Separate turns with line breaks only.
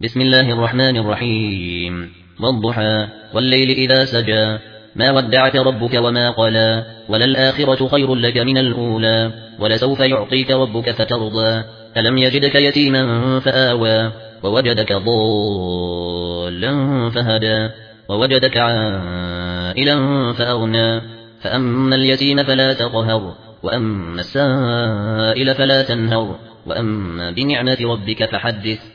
بسم الله الرحمن الرحيم والضحى والليل إذا سجى ما ودعك ربك وما قلى وللآخرة خير لك من الأولى ولسوف يعطيك ربك فترضى ألم يجدك يتيما فآوى ووجدك ضالا فهدى ووجدك عائلا فأغنى فأما اليتيم فلا تقهر وأما السائل فلا تنهر وأما بنعمة ربك فحدث